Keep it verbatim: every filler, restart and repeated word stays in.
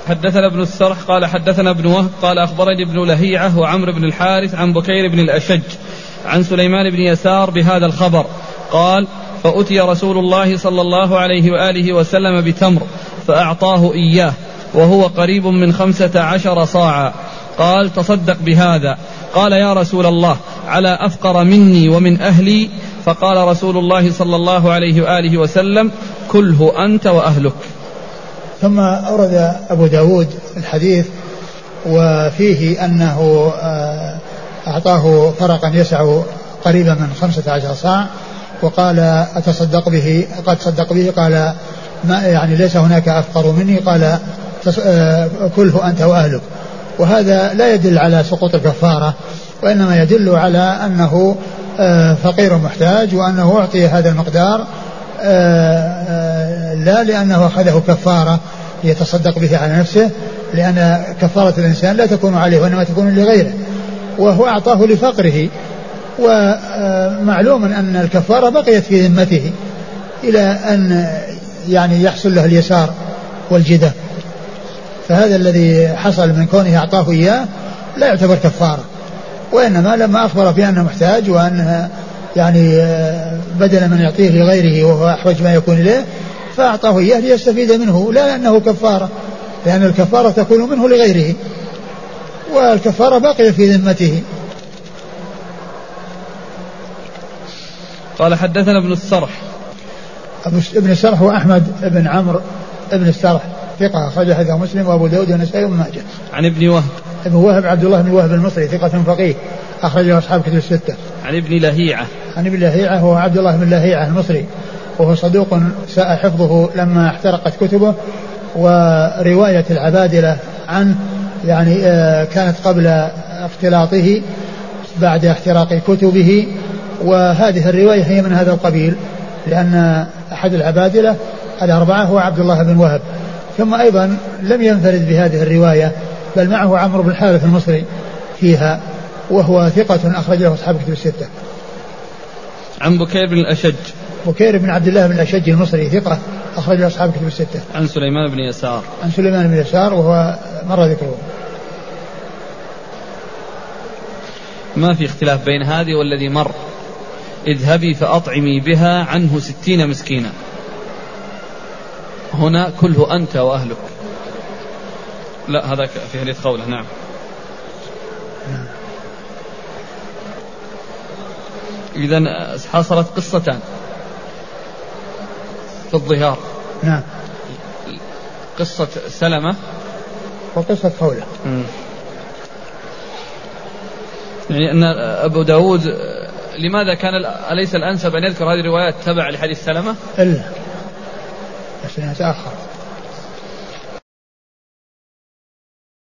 حدثنا ابن السرح قال حدثنا ابن وهب قال أخبرني ابن لهيعة وعمرو بن الحارث عن بكير بن الأشج عن سليمان بن يسار بهذا الخبر قال فأتي رسول الله صلى الله عليه وآله وسلم بتمر فأعطاه إياه وهو قريب من خمسة عشر صاعا قال تصدق بهذا. قال يا رسول الله على أفقر مني ومن أهلي؟ فقال رسول الله صلى الله عليه وآله وسلم كله أنت وأهلك. ثم أورد أبو داود الحديث وفيه أنه أعطاه فرقا يسع قريبا من خمسة عشر صاع وقال أتصدق به؟ قد تصدق به. قال ما يعني ليس هناك أفقر مني. قال كله أنت وأهلك. وهذا لا يدل على سقوط الكفارة وإنما يدل على أنه فقير محتاج وأنه أعطي هذا المقدار لا لأنه أخذه كفارة يتصدق به على نفسه، لأن كفارة الإنسان لا تكون عليه وإنما تكون لغيره، وهو أعطاه لفقره. ومعلوم أن الكفارة بقيت في ذمته إلى أن يعني يحصل له اليسار والجدة، فهذا الذي حصل من كونه أعطاه إياه لا يعتبر كفارة، وإنما لما أخبر بأنه محتاج وأنها يعني بدل من يعطيه لغيره وهو أحوج ما يكون إليه فأعطاه إياه ليستفيد منه، لا لأنه كفارة، لأن الكفارة تكون منه لغيره والكفارة باقية في ذمته. قال حدثنا ابن السرح. ابن السرح هو أحمد بن عمرو ابن السرح ثقة أخرج حديثه مسلم وأبو داود والنسائي وابن ماجه. عن ابن وهب. ابن وهب عبد الله بن وهب المصري ثقة فقيه أخرجه أصحاب كتب الستة. عن ابن لهيعة. عن ابن لهيعة هو عبد الله بن لهيعة المصري وهو صدوق ساء حفظه لما احترقت كتبه، ورواية العبادلة عنه يعني كانت قبل اختلاطه بعد احتراق كتبه، وهذه الرواية هي من هذا القبيل، لأن أحد العبادلة الأربعة هو عبد الله بن وهب. ثم أيضا لم ينفرد بهذه الرواية بل معه عمرو بن الحارث المصري فيها وهو ثقة أخرج له أصحاب كتب الستة. عن بكير بن الأشج. بكير بن عبد الله بن الأشج المصري ثقة أخرج له أصحاب كتب الستة. عن سليمان بن يسار. عن سليمان بن يسار وهو مر ذكره. ما في اختلاف بين هذه والذي مر اذهبي فأطعمي بها عنه ستين مسكينا، هنا كله أنت وأهلك. لا هذا في حديث قوله. نعم. إذن حصلت قصتان في الظهار. نعم. قصة سلمة وقصة قوله. يعني أن أبو داود لماذا كان أليس الأنسب أن يذكر هذه الروايات تبع لحديث سلمة؟ إلا بس أنها تأخر.